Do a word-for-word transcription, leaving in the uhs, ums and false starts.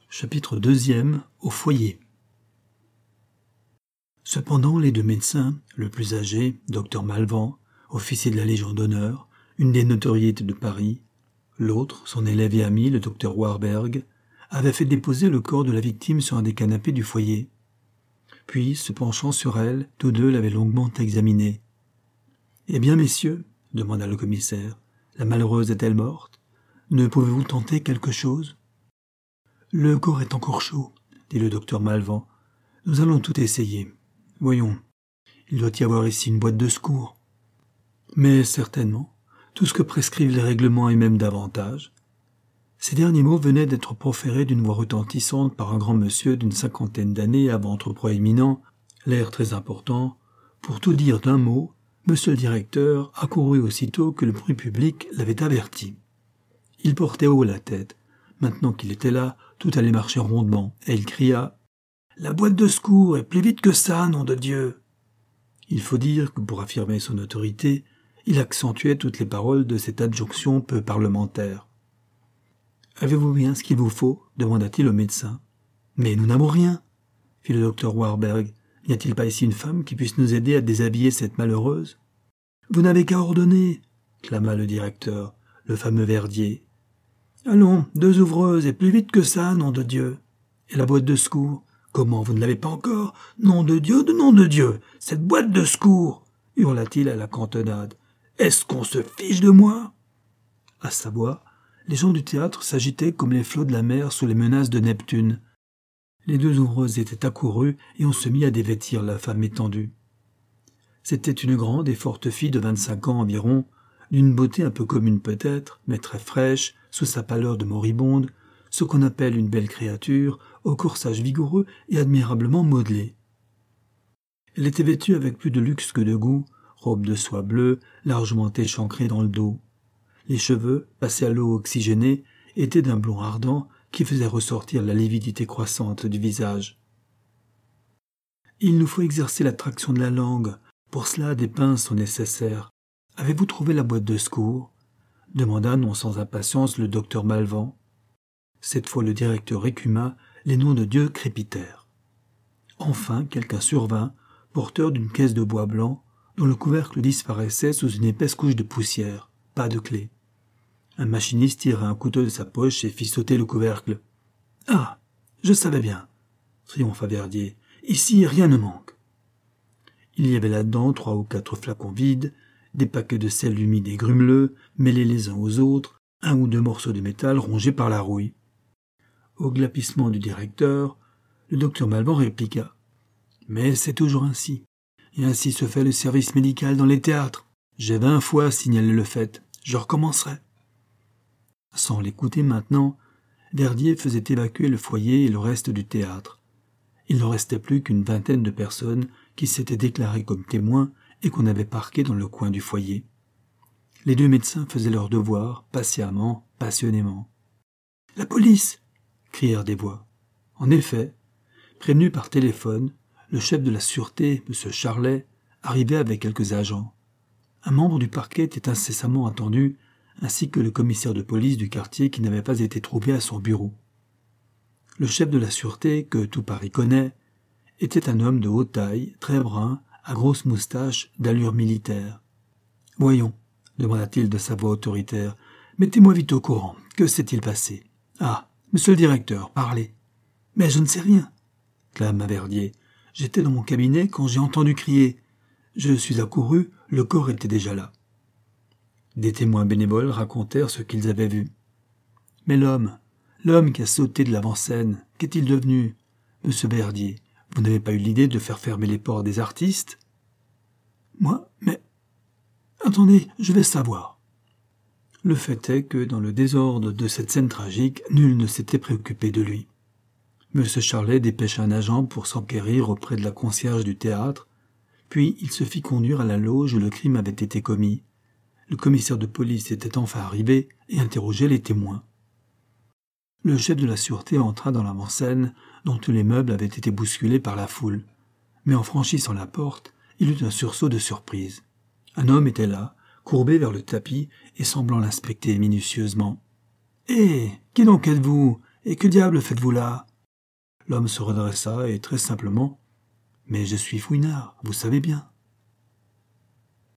Chapitre deuxième. Au foyer. Cependant, les deux médecins, le plus âgé, docteur Malvan, officier de la Légion d'honneur, une des notoriétés de Paris, l'autre, son élève et ami, le docteur Warberg, avaient fait déposer le corps de la victime sur un des canapés du foyer. Puis, se penchant sur elle, tous deux l'avaient longuement examinée. « Eh bien, messieurs, demanda le commissaire, la malheureuse est-elle morte? Ne pouvez-vous tenter quelque chose ?» « Le corps est encore chaud, dit le docteur Malvan. Nous allons tout essayer. Voyons, il doit y avoir ici une boîte de secours. Mais certainement, tout ce que prescrivent les règlements et même davantage. » Ces derniers mots venaient d'être proférés d'une voix retentissante par un grand monsieur d'une cinquantaine d'années à ventre proéminent, l'air très important. Pour tout dire d'un mot, monsieur le directeur accourut aussitôt que le bruit public l'avait averti. Il portait haut la tête. Maintenant qu'il était là, tout allait marcher rondement, et il cria « La boîte de secours est plus vite que ça, nom de Dieu !» Il faut dire que pour affirmer son autorité, il accentuait toutes les paroles de cette adjonction peu parlementaire. « Avez-vous bien ce qu'il vous faut ?» demanda-t-il au médecin. « Mais nous n'avons rien !» fit le docteur Warberg. « N'y a-t-il pas ici une femme qui puisse nous aider à déshabiller cette malheureuse ?»« Vous n'avez qu'à ordonner !» clama le directeur, le fameux Verdier. « Allons, deux ouvreuses, et plus vite que ça, nom de Dieu !»« Et la boîte de secours ? Comment, vous ne l'avez pas encore ? Nom de Dieu, de nom de Dieu ! Cette boîte de secours !» hurla-t-il à la cantonade. « Est-ce qu'on se fiche de moi ?» À sa voix, les gens du théâtre s'agitaient comme les flots de la mer sous les menaces de Neptune. Les deux ouvreuses étaient accourues et on se mit à dévêtir la femme étendue. C'était une grande et forte fille de vingt-cinq ans environ, d'une beauté un peu commune peut-être, mais très fraîche, sous sa pâleur de moribonde, ce qu'on appelle une belle créature, au corsage vigoureux et admirablement modelé. Elle était vêtue avec plus de luxe que de goût, robe de soie bleue, largement échancrée dans le dos. Les cheveux, passés à l'eau oxygénée, étaient d'un blond ardent qui faisait ressortir la lividité croissante du visage. « Il nous faut exercer l'attraction de la langue. Pour cela, des pinces sont nécessaires. Avez-vous trouvé la boîte de secours ?» demanda non sans impatience le docteur Malvan. Cette fois le directeur écuma, les noms de Dieu crépitèrent. Enfin quelqu'un survint, porteur d'une caisse de bois blanc, dont le couvercle disparaissait sous une épaisse couche de poussière. Pas de clé. Un machiniste tira un couteau de sa poche et fit sauter le couvercle. « Ah, je savais bien !» triompha Verdier. « Ici, rien ne manque. » Il y avait là-dedans trois ou quatre flacons vides, des paquets de sel humide et grumeleux, mêlés les uns aux autres, un ou deux morceaux de métal rongés par la rouille. Au glapissement du directeur, le docteur Malvan répliqua. « Mais c'est toujours ainsi. Et ainsi se fait le service médical dans les théâtres. J'ai vingt fois signalé le fait. Je recommencerai. » Sans l'écouter maintenant, Verdier faisait évacuer le foyer et le reste du théâtre. Il ne restait plus qu'une vingtaine de personnes qui s'étaient déclarées comme témoins et qu'on avait parquées dans le coin du foyer. Les deux médecins faisaient leur devoir, patiemment, passionnément. « La police !» crièrent des voix. En effet, prévenu par téléphone, le chef de la sûreté, M. Charlet, arrivait avec quelques agents. Un membre du parquet était incessamment attendu, ainsi que le commissaire de police du quartier qui n'avait pas été trouvé à son bureau. Le chef de la sûreté, que tout Paris connaît, était un homme de haute taille, très brun, à grosse moustache, d'allure militaire. « Voyons, » demanda-t-il de sa voix autoritaire, « mettez-moi vite au courant. Que s'est-il passé ? Ah, monsieur le directeur, parlez. »« Mais je ne sais rien, » clama Verdier. « J'étais dans mon cabinet quand j'ai entendu crier. Je suis accouru, le corps était déjà là. » Des témoins bénévoles racontèrent ce qu'ils avaient vu. « Mais l'homme, l'homme qui a sauté de l'avant-scène, qu'est-il devenu ? Monsieur Verdier, vous n'avez pas eu l'idée de faire fermer les portes des artistes ? » ?»« Moi, mais... Attendez, je vais savoir. » Le fait est que, dans le désordre de cette scène tragique, nul ne s'était préoccupé de lui. M. Charlet dépêcha un agent pour s'enquérir auprès de la concierge du théâtre, puis il se fit conduire à la loge où le crime avait été commis. Le commissaire de police était enfin arrivé et interrogeait les témoins. Le chef de la sûreté entra dans l'avant-scène, dont tous les meubles avaient été bousculés par la foule. Mais en franchissant la porte, il eut un sursaut de surprise. Un homme était là, courbé vers le tapis et semblant l'inspecter minutieusement. « Eh, qui donc êtes-vous ? Et que diable faites-vous là ?» L'homme se redressa et très simplement « Mais je suis fouinard, vous savez bien. »